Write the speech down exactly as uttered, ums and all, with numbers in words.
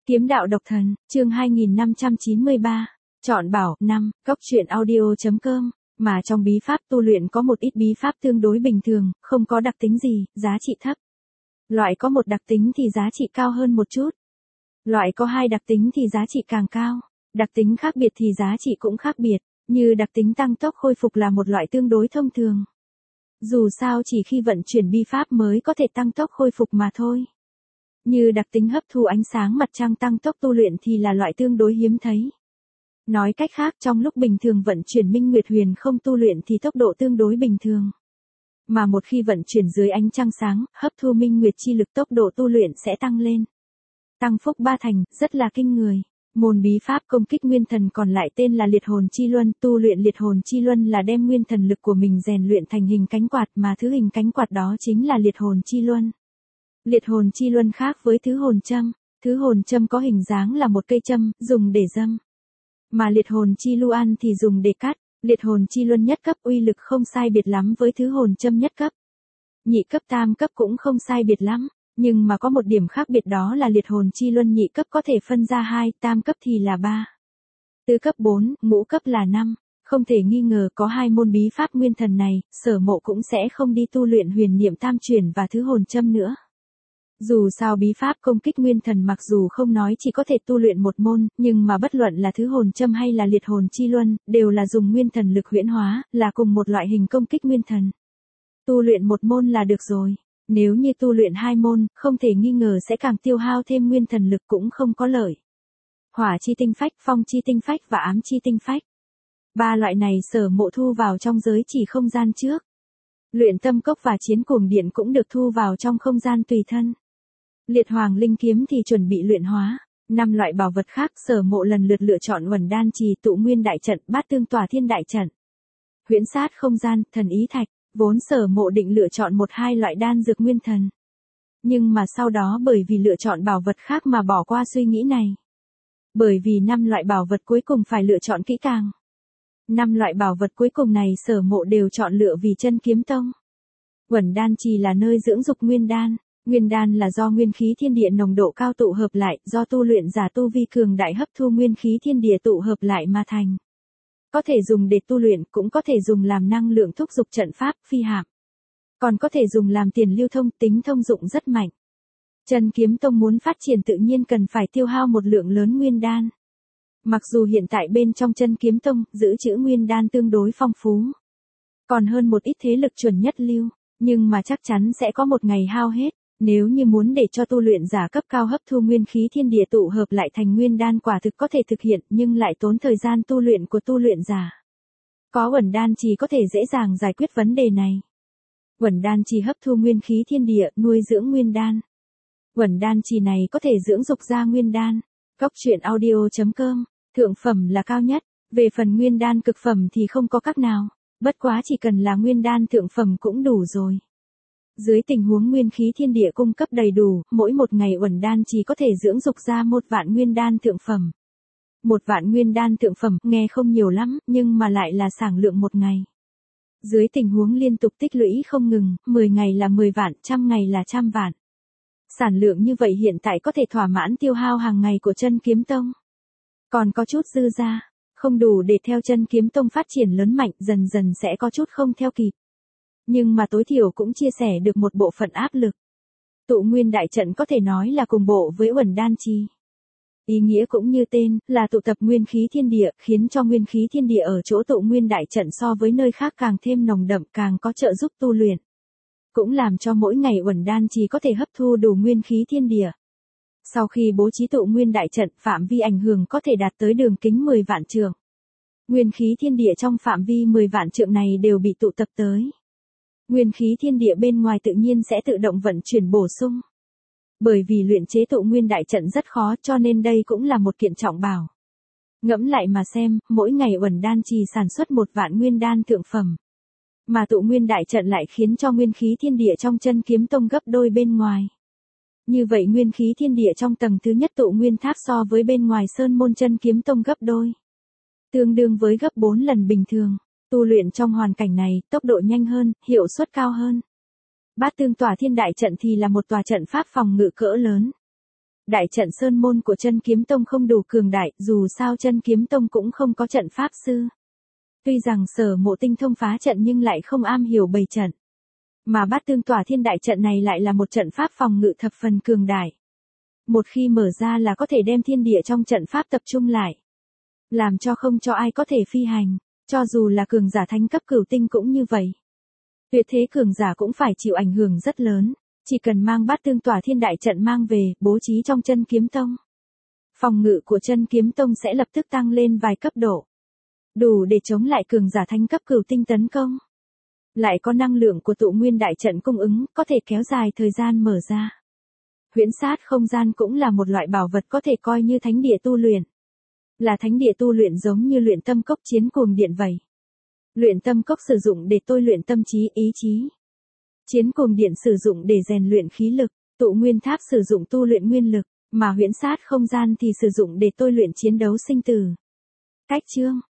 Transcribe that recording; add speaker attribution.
Speaker 1: Kiếm đạo độc thần, chương hai nghìn năm trăm chín mươi ba. Chọn bảo, năm, cốc truyện audio.com. Mà trong bí pháp tu luyện có một ít bí pháp tương đối bình thường, không có đặc tính gì, giá trị thấp. Loại có một đặc tính thì giá trị cao hơn một chút. Loại có hai đặc tính thì giá trị càng cao. Đặc tính khác biệt thì giá trị cũng khác biệt, như đặc tính tăng tốc khôi phục là một loại tương đối thông thường. Dù sao chỉ khi vận chuyển bi pháp mới có thể tăng tốc khôi phục mà thôi. Như đặc tính hấp thu ánh sáng mặt trăng tăng tốc tu luyện thì là loại tương đối hiếm thấy. Nói cách khác, trong lúc bình thường vận chuyển minh nguyệt huyền không tu luyện thì tốc độ tương đối bình thường. Mà một khi vận chuyển dưới ánh trăng sáng, hấp thu minh nguyệt chi lực tốc độ tu luyện sẽ tăng lên. Tăng phúc ba thành, rất là kinh người. Môn bí pháp công kích nguyên thần còn lại tên là liệt hồn chi luân. Tu luyện liệt hồn chi luân là đem nguyên thần lực của mình rèn luyện thành hình cánh quạt, mà thứ hình cánh quạt đó chính là liệt hồn chi luân. Liệt hồn chi luân khác với thứ hồn châm. Thứ hồn châm có hình dáng là một cây châm, dùng để dâm. Mà liệt hồn chi luân thì dùng để cắt. Liệt hồn chi luân nhất cấp uy lực không sai biệt lắm với thứ hồn châm nhất cấp. Nhị cấp tam cấp cũng không sai biệt lắm. Nhưng mà có một điểm khác biệt, đó là liệt hồn chi luân nhị cấp có thể phân ra hai, tam cấp thì là ba. Tứ cấp bốn, ngũ cấp là năm. Không thể nghi ngờ có hai môn bí pháp nguyên thần này, Sở Mộ cũng sẽ không đi tu luyện huyền niệm tam chuyển và thứ hồn châm nữa. Dù sao bí pháp công kích nguyên thần mặc dù không nói chỉ có thể tu luyện một môn, nhưng mà bất luận là thứ hồn châm hay là liệt hồn chi luân, đều là dùng nguyên thần lực huyễn hóa, là cùng một loại hình công kích nguyên thần. Tu luyện một môn là được rồi. Nếu như tu luyện hai môn, không thể nghi ngờ sẽ càng tiêu hao thêm nguyên thần lực, cũng không có lợi. Hỏa chi tinh phách, phong chi tinh phách và ám chi tinh phách. Ba loại này Sở Mộ thu vào trong giới chỉ không gian trước. Luyện tâm cốc và chiến cuồng điện cũng được thu vào trong không gian tùy thân. Liệt hoàng linh kiếm thì chuẩn bị luyện hóa. Năm loại bảo vật khác Sở Mộ lần lượt lựa chọn Uẩn Đan Trì, Tụ Nguyên Đại Trận, Bát Tương Tỏa Thiên Đại Trận, Huyễn Sát Không Gian, Thần Ý Thạch. Vốn Sở Mộ định lựa chọn một hai loại đan dược nguyên thần. Nhưng mà sau đó bởi vì lựa chọn bảo vật khác mà bỏ qua suy nghĩ này. Bởi vì năm loại bảo vật cuối cùng phải lựa chọn kỹ càng. Năm loại bảo vật cuối cùng này Sở Mộ đều chọn lựa vì Chân Kiếm Tông. Uẩn Đan Trì là nơi dưỡng dục nguyên đan. Nguyên đan là do nguyên khí thiên địa nồng độ cao tụ hợp lại, do tu luyện giả tu vi cường đại hấp thu nguyên khí thiên địa tụ hợp lại mà thành. Có thể dùng để tu luyện, cũng có thể dùng làm năng lượng thúc giục trận pháp, phi hạm. Còn có thể dùng làm tiền lưu thông, tính thông dụng rất mạnh. Chân Kiếm Tông muốn phát triển tự nhiên cần phải tiêu hao một lượng lớn nguyên đan. Mặc dù hiện tại bên trong Chân Kiếm Tông, giữ trữ nguyên đan tương đối phong phú. Còn hơn một ít thế lực chuẩn nhất lưu, nhưng mà chắc chắn sẽ có một ngày hao hết. Nếu như muốn để cho tu luyện giả cấp cao hấp thu nguyên khí thiên địa tụ hợp lại thành nguyên đan quả thực có thể thực hiện, nhưng lại tốn thời gian tu luyện của tu luyện giả. Có Uẩn Đan Trì có thể dễ dàng giải quyết vấn đề này. Uẩn Đan Trì hấp thu nguyên khí thiên địa, nuôi dưỡng nguyên đan. Uẩn Đan Trì này có thể dưỡng dục ra nguyên đan. Cốc truyện audio.com, thượng phẩm là cao nhất, về phần nguyên đan cực phẩm thì không có các nào, bất quá chỉ cần là nguyên đan thượng phẩm cũng đủ rồi. Dưới tình huống nguyên khí thiên địa cung cấp đầy đủ, mỗi một ngày Uẩn Đan Trì có thể dưỡng dục ra một vạn nguyên đan thượng phẩm. Một vạn nguyên đan thượng phẩm, nghe không nhiều lắm, nhưng mà lại là sản lượng một ngày. Dưới tình huống liên tục tích lũy không ngừng, mười ngày là mười vạn, trăm ngày là trăm vạn. Sản lượng như vậy hiện tại có thể thỏa mãn tiêu hao hàng ngày của Chân Kiếm Tông. Còn có chút dư ra, không đủ để theo Chân Kiếm Tông phát triển lớn mạnh, dần dần sẽ có chút không theo kịp. Nhưng mà tối thiểu cũng chia sẻ được một bộ phận áp lực. Tụ Nguyên Đại Trận có thể nói là cùng bộ với Uẩn Đan Trì. Ý nghĩa cũng như tên, là tụ tập nguyên khí thiên địa, khiến cho nguyên khí thiên địa ở chỗ Tụ Nguyên Đại Trận so với nơi khác càng thêm nồng đậm, càng có trợ giúp tu luyện. Cũng làm cho mỗi ngày Uẩn Đan Trì có thể hấp thu đủ nguyên khí thiên địa. Sau khi bố trí Tụ Nguyên Đại Trận, phạm vi ảnh hưởng có thể đạt tới đường kính mười vạn trượng. Nguyên khí thiên địa trong phạm vi mười vạn trượng này đều bị tụ tập tới. Nguyên khí thiên địa bên ngoài tự nhiên sẽ tự động vận chuyển bổ sung. Bởi vì luyện chế Tụ Nguyên Đại Trận rất khó, cho nên đây cũng là một kiện trọng bảo. Ngẫm lại mà xem, mỗi ngày Uẩn Đan Trì sản xuất một vạn nguyên đan thượng phẩm. Mà Tụ Nguyên Đại Trận lại khiến cho nguyên khí thiên địa trong Chân Kiếm Tông gấp đôi bên ngoài. Như vậy nguyên khí thiên địa trong tầng thứ nhất Tụ Nguyên Tháp so với bên ngoài sơn môn Chân Kiếm Tông gấp đôi. Tương đương với gấp bốn lần bình thường. Tu luyện trong hoàn cảnh này, tốc độ nhanh hơn, hiệu suất cao hơn. Bát Tương Tỏa Thiên Đại Trận thì là một tòa trận pháp phòng ngự cỡ lớn. Đại trận Sơn Môn của Chân Kiếm Tông không đủ cường đại, dù sao Chân Kiếm Tông cũng không có trận pháp sư. Tuy rằng Sở Mộ tinh thông phá trận nhưng lại không am hiểu bày trận. Mà Bát Tương Tỏa Thiên đại trận này lại là một trận pháp phòng ngự thập phần cường đại. Một khi mở ra là có thể đem thiên địa trong trận pháp tập trung lại. Làm cho không cho ai có thể phi hành, cho dù là cường giả thánh cấp cửu tinh cũng như vậy. Tuyệt thế cường giả cũng phải chịu ảnh hưởng rất lớn, chỉ cần mang Bát Tương Tỏa Thiên đại trận mang về, bố trí trong Chân Kiếm Tông. Phòng ngự của Chân Kiếm Tông sẽ lập tức tăng lên vài cấp độ. Đủ để chống lại cường giả thánh cấp cửu tinh tấn công. Lại có năng lượng của tụ nguyên đại trận cung ứng, có thể kéo dài thời gian mở ra. Huyễn sát không gian cũng là một loại bảo vật có thể coi như thánh địa tu luyện. Là thánh địa tu luyện giống như luyện tâm cốc chiến cuồng điện vậy. Luyện tâm cốc sử dụng để tôi luyện tâm trí, ý chí. Chiến cuồng điện sử dụng để rèn luyện khí lực, tụ nguyên tháp sử dụng tu luyện nguyên lực, mà huyễn sát không gian thì sử dụng để tôi luyện chiến đấu sinh tử. Cách chương